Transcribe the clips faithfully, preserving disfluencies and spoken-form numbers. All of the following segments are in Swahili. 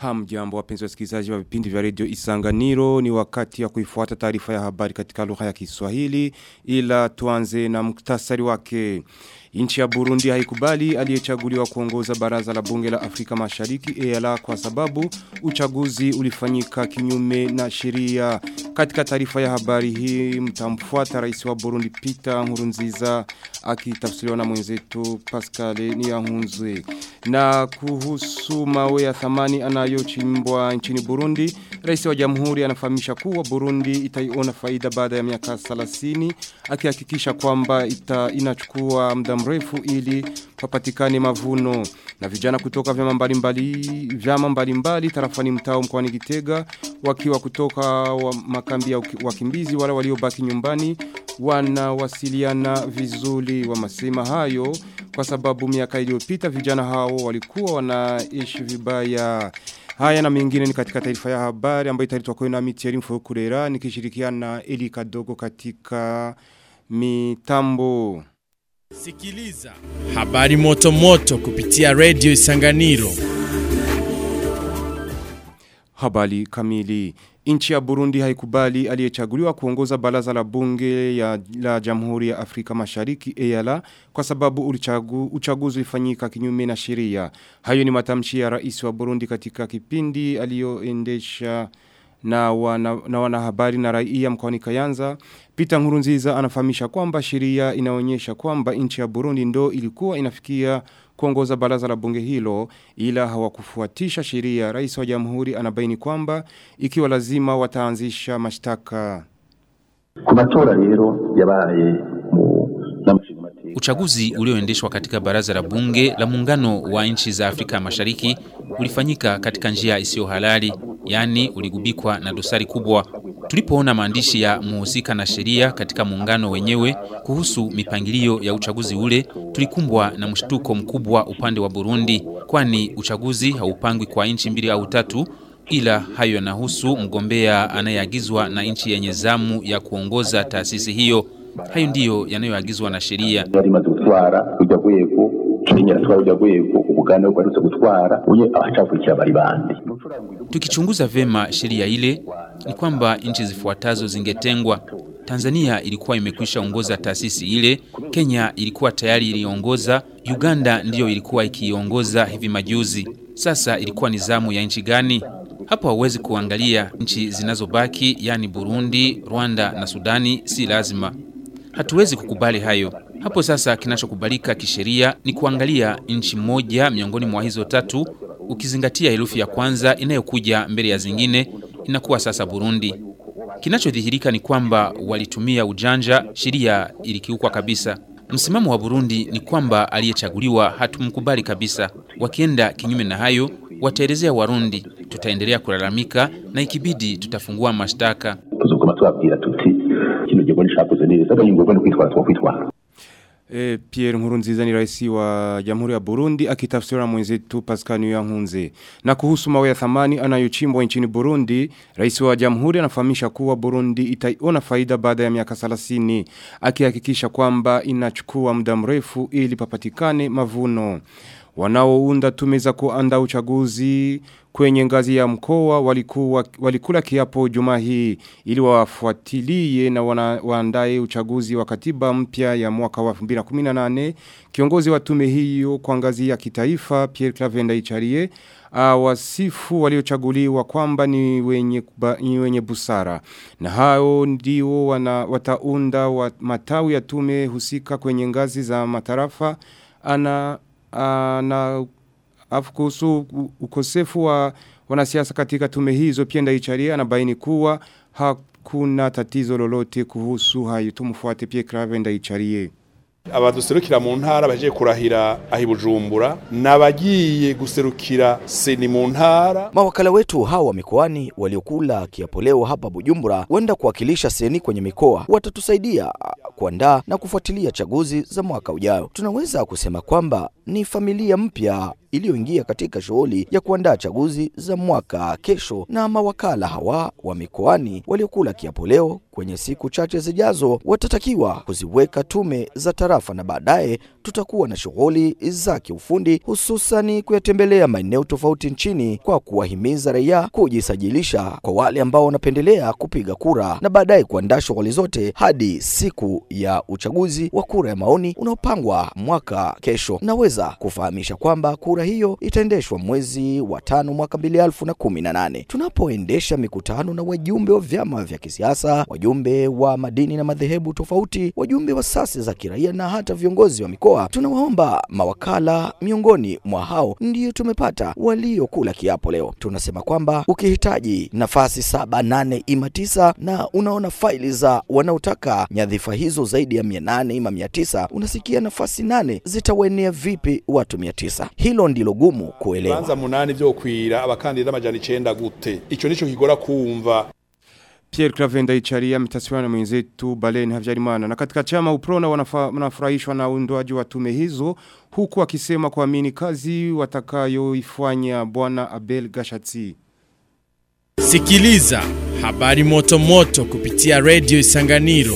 Hamjambo wapenzi wasikilizaji wa vipindi vya Radio Isanganiro, ni wakati ya kuifuata taarifa ya habari katika lugha ya Kiswahili, ila tuanze na muktasari wake. Nchi ya Burundi haikubali aliyechaguliwa kuongoza baraza la bunge la Afrika Mashariki E A L kwa sababu uchaguzi ulifanyika kinyume na sheria. Katika taarifa ya habari hii mtamfuata rais wa Burundi Peter Nkurunziza akitafsiriwa na mwenzetu Pascal Niyahunzwe. Na kuhusu mawe ya thamani anayochimbwa nchini Burundi, rais wa jamhuri anafahamisha kuwa Burundi itaiona faida baada ya miaka thelathini, akihakikisha kwamba ita inachukua muda mrefu ili papatikane mavuno. Na vijana kutoka vyama mbalimbali vyama mbalimbali tarafani mtao mkoani Gitega wakiwa kutoka wa makambi ya wakimbizi wale waliobaki nyumbani wanawasiliana vizuri. Wamasema hayo kwa sababu miaka iliyopita vijana hao walikuwa wanaishi vibaya. Haya na mengine ni katika taarifa ya habari ambayo italetwa kwenu na Mitieri Mfokurera nikishirikiana na Eli Kadogo katika mitambo. Sikiliza habari moto moto kupitia Radio Isanganiro. Habari kamili. Nchi ya Burundi haikubali aliyechaguliwa kuongoza baraza la bunge ya la Jamhuri ya Afrika Mashariki E A L kwa sababu ulichagu, uchaguzi ulifanyika kinyume na sheria. Hayo ni matamshi ya rais wa Burundi katika kipindi aliyoendesha na wana, na wanahabari na raia mkoani Kayanza. Peter Nkurunziza anafahamisha kwamba sheria inaonyesha kwamba nchi ya Burundi ndo ilikuwa inafikia kuongoza baraza la bunge hilo, ila hawakufuatisha sheria. Rais wa jamhuri anabaini kwamba ikiwa lazima wataanzisha mashtaka. Kumatora rero yabaye mu Uchaguzi ulioendeshwa katika baraza la bunge la muungano wa nchi za Afrika Mashariki ulifanyika katika njia isiyo halali, yani uligubikwa na dosari kubwa. Tulipoona maandishi ya muhusika na sheria katika muungano wenyewe kuhusu mipangilio ya uchaguzi ule, tulikumbwa na mshtuko mkubwa upande wa Burundi, kwani uchaguzi haupangwi kwa nchi mbili au tatu, ila hayo yanahusu mgombea anayeagizwa na nchi yenye zamu ya kuongoza taasisi hiyo. Hayo ndiyo yanayoagizwa na sheria. Tukichunguza vema sheria ile ni kwamba nchi zifuatazo zingetengwa. Tanzania ilikuwa imekwisha ongoza taasisi ile, Kenya ilikuwa tayari iliongoza, Uganda ndiyo ilikuwa ikiongoza hivi majuzi. Sasa ilikuwa ni zamu ya nchi gani? Hapo hauwezi kuangalia nchi zinazobaki, yani Burundi, Rwanda na Sudani, si lazima. Hatuwezi kukubali hayo. Hapo sasa kinachokubalika kisheria ni kuangalia nchi moja miongoni mwa hizo tatu, ukizingatia herufi ya kwanza inayokuja mbele ya zingine, inakuwa sasa Burundi. Kinachodhihirika ni kwamba walitumia ujanja, sheria ilikiukwa kabisa. Msimamo wa Burundi ni kwamba aliyechaguliwa hatumkubali kabisa. Wakienda kinyume na hayo, wataelezea Warundi, tutaendelea kulalamika na ikibidi tutafungua mashtaka. E, Pierre Nkurunziza ni rais wa Jamhuri ya Burundi akitafsiriwa na mwenzetu Pascal Niyahunze. Na kuhusu mawe ya thamani anayochimbwa nchini Burundi, rais wa Jamhuri anafahamisha kuwa Burundi itaiona faida baada ya miaka thelathini, akihakikisha kwamba inachukua muda mrefu ili papatikane mavuno. Wanaounda tume za kuandaa uchaguzi kwenye ngazi ya mkoa walikuwa walikula kiapo Jumaa hii ili wafuatilie na waandae uchaguzi wa katiba mpya ya mwaka wa elfu mbili na kumi na nane. Kiongozi wa tume hiyo kwa ngazi ya kitaifa Pierre Claver Ndayicariye wasifu waliochaguliwa kwamba ni wenye ni wenye busara, na hao ndio wana wataunda wa matawi ya tume husika kwenye ngazi za matarafa. Ana Uh, na afkusu ukosefu wa wanasiasa katika tume hizo. Pia Ndayicariye anabaini kuwa hakuna tatizo lolote kuhusu hayo. Tumufuate Pierre Claver Ndayicariye. Abaduserukira mu ntara baje kurahira ahi Bujumbura nabagiye guserukira seni mu ntara. Mawakala wetu hawa mikoani waliokula kiapo leo hapa Bujumbura wenda kuwakilisha seni kwenye mikoa watatusaidia kuandaa na kufuatilia chaguzi za mwaka ujao. Tunaweza kusema kwamba ni familia mpya iliyoingia katika shughuli ya kuandaa chaguzi za mwaka kesho, na mawakala hawa wa mikoani waliokula kiapo leo kwenye siku chache zijazo watatakiwa kuziweka tume za tarafa, na baadaye tutakuwa na shughuli za kiufundi, hususani kuyatembelea maeneo tofauti nchini kwa kuwahimiza raia kujisajilisha kwa wale ambao wanapendelea kupiga kura, na baadaye kuandaa shughuli zote hadi siku ya uchaguzi wa kura ya maoni unaopangwa mwaka kesho. Naweza kufahamisha kwamba kura hiyo itaendeshwa mwezi wa tano mwaka mbili elfu na kumi na nane. Tunapoendesha mikutano na wajumbe wa vyama vya kisiasa, wajumbe wa madini na madhehebu tofauti, wajumbe wa asasi za kiraia na hata viongozi wa mikoa, tunawaomba mawakala. Miongoni mwa hao ndio tumepata waliokula kiapo leo. Tunasema kwamba ukihitaji nafasi saba, nane ima tisa na unaona faili za wanaotaka nyadhifa hizo zaidi ya mia nane ima mia tisa, unasikia nafasi nane zitawenea vipi watu mia tisa? Hilo ndilo gumu kuelewa. Banza munani vyo kwira abakandida amajana icenda gute? Ico nico kigora kumva. Pierre Cravenda Icharia mtasiwana mwenzetu Baleni Havyarimana. Na katika chama Uprona wanafurahishwa na uundwaji wa tume hizo, huku akisema kuamini kazi watakayoifanya Bwana Abel Gashatsi. Sikiliza habari moto moto kupitia Radio Isanganiro.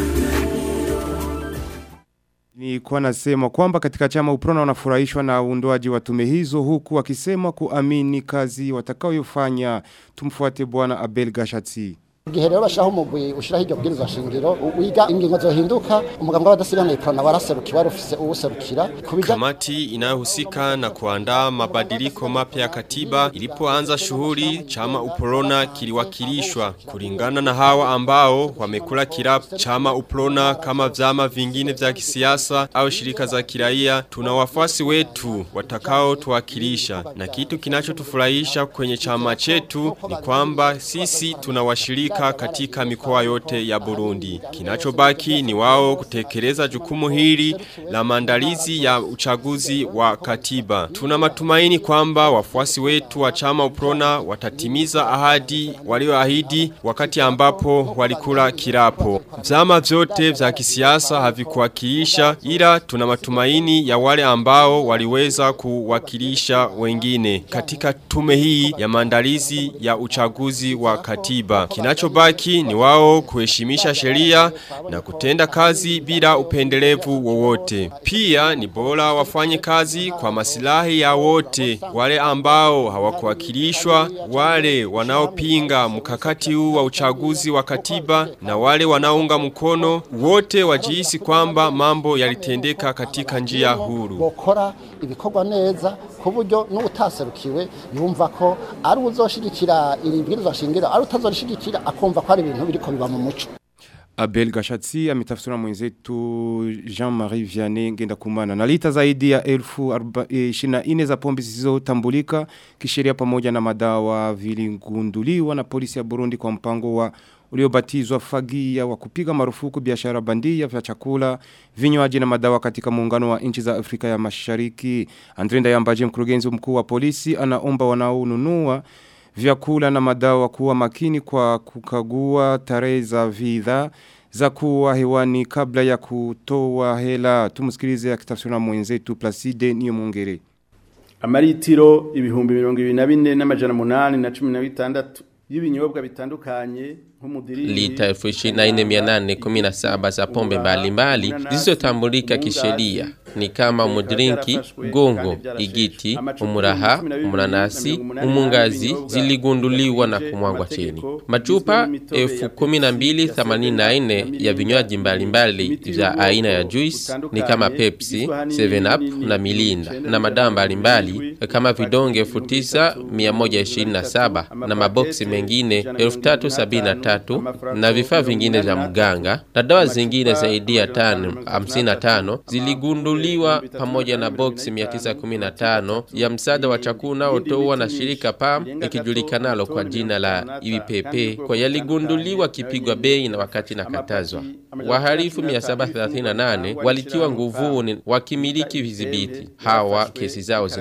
Ni kwa nasema kwamba katika chama Uprona wanafurahishwa na uundwaji wa tume hizo, huku akisema kuamini kazi watakayoifanya. Tumfuate Bwana Abel Gashatsi. Gihe rero bashaho umugwi ushiraho iryo bwirizwa shingiro wiga ingingo zohinduka, umugambwe w'abadasigana Iprona waraserukiye warufise uwuserukira kubija. Kamati inayohusika na kuandaa mabadiliko mapya ya katiba ilipoanza shughuli, chama Uprona kiliwakilishwa. Kulingana na hawa ambao wamekula kiapo, chama Uprona kama vyama vingine vya kisiasa au shirika za kiraia, tuna wafuasi wetu watakao tuwakilisha, na kitu kinachotufurahisha kwenye chama chetu ni kwamba sisi tunawashirika katika mikoa yote ya Burundi. Kinachobaki ni wao kutekeleza jukumu hili la maandalizi ya uchaguzi wa katiba. Tuna matumaini kwamba wafuasi wetu wa chama Uprona watatimiza ahadi walioahidi wakati ambapo walikula kiapo. Vyama vyote vya kisiasa havikuwakilisha, ila tuna matumaini ya wale ambao waliweza kuwakilisha wengine katika tume hii ya maandalizi ya uchaguzi wa katiba. Kinachobaki ni wao kuheshimisha sheria na kutenda kazi bila upendelevu wowote. Pia ni bora wafanye kazi kwa maslahi ya wote, wale ambao hawakuwakilishwa, wale wanaopinga mkakati huu wa uchaguzi wa katiba na wale wanaunga mkono, wote wajihisi kwamba mambo yalitendeka katika njia huru. Bokora ibikorwa neza kuburyo n'utaserukiwe yumva ko ari uzoshigikira iri bwirizwa shingiro, ari utazorishigikira akumva ko ari ibintu biriko biba mu muco. Abel Gashatsi ametafsira mwenzetu Jean-Marie Vianney Ngendakumana. Na lita zaidi ya elfu ishirini na nne za pombe zisizotambulika kisheria pamoja na madawa vilingunduliwa na polisi ya Burundi kwa mpango wa uliobatizwa fagia wa kupiga marufuku biashara bandia vya chakula, vinywaji na madawa katika muungano wa nchi za Afrika ya Mashariki. Andre Ndayambaje, mkurugenzi mkuu wa polisi, anaomba wanaonunua vyakula na madawa kuwa makini kwa kukagua tarehe za bidhaa za kuwa hewani kabla ya kutoa hela. Tumusikilize akitafsiriwa na mwenzetu Placide Niyomwongere. Amaritiro ibihumbi mirongo ibiri na bine n'amajana umunani na cumi na bitandatu y'ibinyobwa bitandukanye lita elfu ishirini na nne mia nane kumi na saba za pombe mbalimbali zisizotambulika kisheria ni kama mudrinki, gongo, igiti, umuraha, umunanasi, umungazi ziligunduliwa na kumwagwa chini. Machupa elfu kumi na mbili themanini na nne ya vinywaji mbalimbali vya aina ya juice ni kama Pepsi, seven up na Milinda, na madawa mbalimbali kama vidonge elfu tisa mia moja ishirini na saba na maboksi mengine elfu tatu sabini na tatu na vifaa vingine vya mganga na dawa zingine zaidi ya tano hamsini na tano ziligunduliwa pamoja na boksi mia tisa kumi na tano ya msaada wa chakula utoa na shirika P A M ikijulikanalo kwa jina la I P P kwa yaligunduliwa kipigwa bei na wakati na katazwa. Wahalifu mia saba thelathini na nane walitiwa nguvuni wakimiliki vizibiti. Hawa kesi zao zinafunguliwa.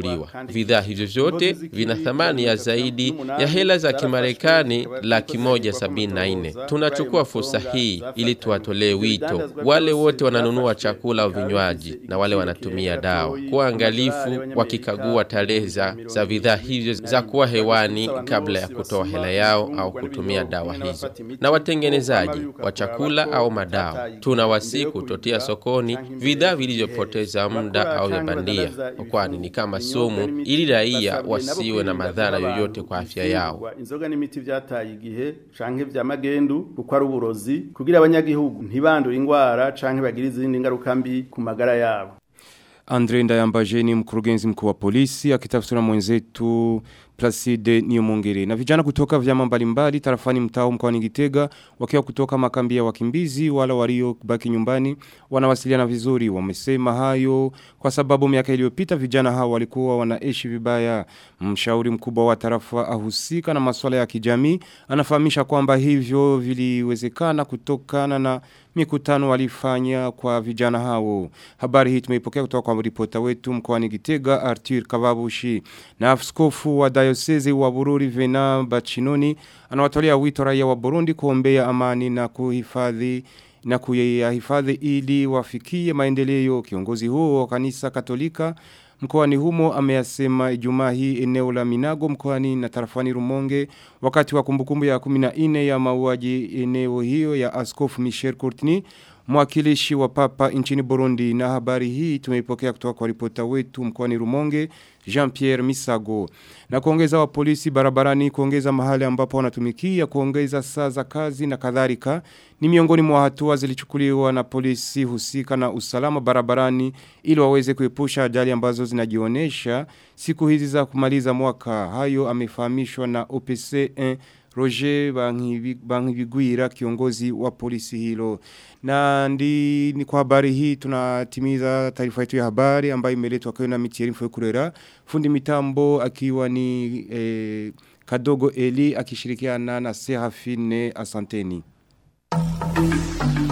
kuchukuliwa. Bidhaa hivyo vyote vina thamani ya zaidi ya hela za Kimarekani laki moja sabini na nne. Tunachukua fursa hii ili tuwatolee wito wale wote wananunua chakula au vinywaji na wale wanatumia dawa kuwa angalifu wakikagua tarehe za bidhaa hivyo za kuwa hewani kabla ya kutoa hela yao au kutumia dawa hizo. Na watengenezaji wa chakula au madawa tunawasihi kutotia sokoni bidhaa vilivyopoteza muda au ya bandia, kwani ni kama sumu, ili raia wasiwe na madhara yoyote kwa afya yao. Inzoga n'imiti vyataye igihe canke vya magendu kuko ari uburozi kugira abanyagihugu ntibandure ingwara canke bagire izindi ngaruka mbi ku magara yabo. Andre Ndayambaje ni mkurugenzi mkuu wa polisi akitafsiri na mwenzetu Placide Niyomongere. Na vijana kutoka vyama mbalimbali tarafani mtao mkoani Gitega wakiwa kutoka makambi ya wakimbizi wala walio kubaki nyumbani wanawasiliana vizuri. Wamesema hayo kwa sababu miaka iliyopita vijana hao walikuwa wanaishi vibaya. Mshauri mkubwa wa tarafa ahusika na masuala ya kijamii anafahamisha kwamba hivyo viliwezekana kutokana na mikutano walifanya kwa vijana hao. Habari hii tumeipokea kutoka kwa ripota wetu mkoani Gitega Arthur Kababushi. Na askofu wa Diocese wa Bururi Venant Bachinoni anawatolea wito raia wa Burundi kuombea amani na kuhifadhi na kuyahifadhi ili wafikie maendeleo. Kiongozi huo wa kanisa Katolika mkoani humo ameyasema Ijumaa hii eneo la Minago mkoani na tarafani Rumonge wakati wa kumbukumbu ya kumi na nne ya mauaji eneo hiyo ya Askofu Michel Courtney, mwakilishi wa Papa nchini Burundi. Na habari hii tumeipokea kutoka kwa ripota wetu mkoani Rumonge Jean-Pierre Misago. Na kuongeza wa polisi barabarani, kuongeza mahali ambapo wanatumikia, kuongeza saa za kazi na kadhalika ni miongoni mwa hatua zilichukuliwa na polisi husika na usalama barabarani ili waweze kuepusha ajali ambazo zinajionesha siku hizi za kumaliza mwaka. Hayo amefahamishwa na O P C one Roger Bangibiguira, kiongozi wa polisi hilo. Na ndi ni kwa habari hii tunatimiza taarifa yetu ya habari ambayo imeletwa kwa na Mitieri Mfokurera, fundi mitambo akiwa ni eh, Kadogo Eli akishirikiana na Serafine. Asanteni.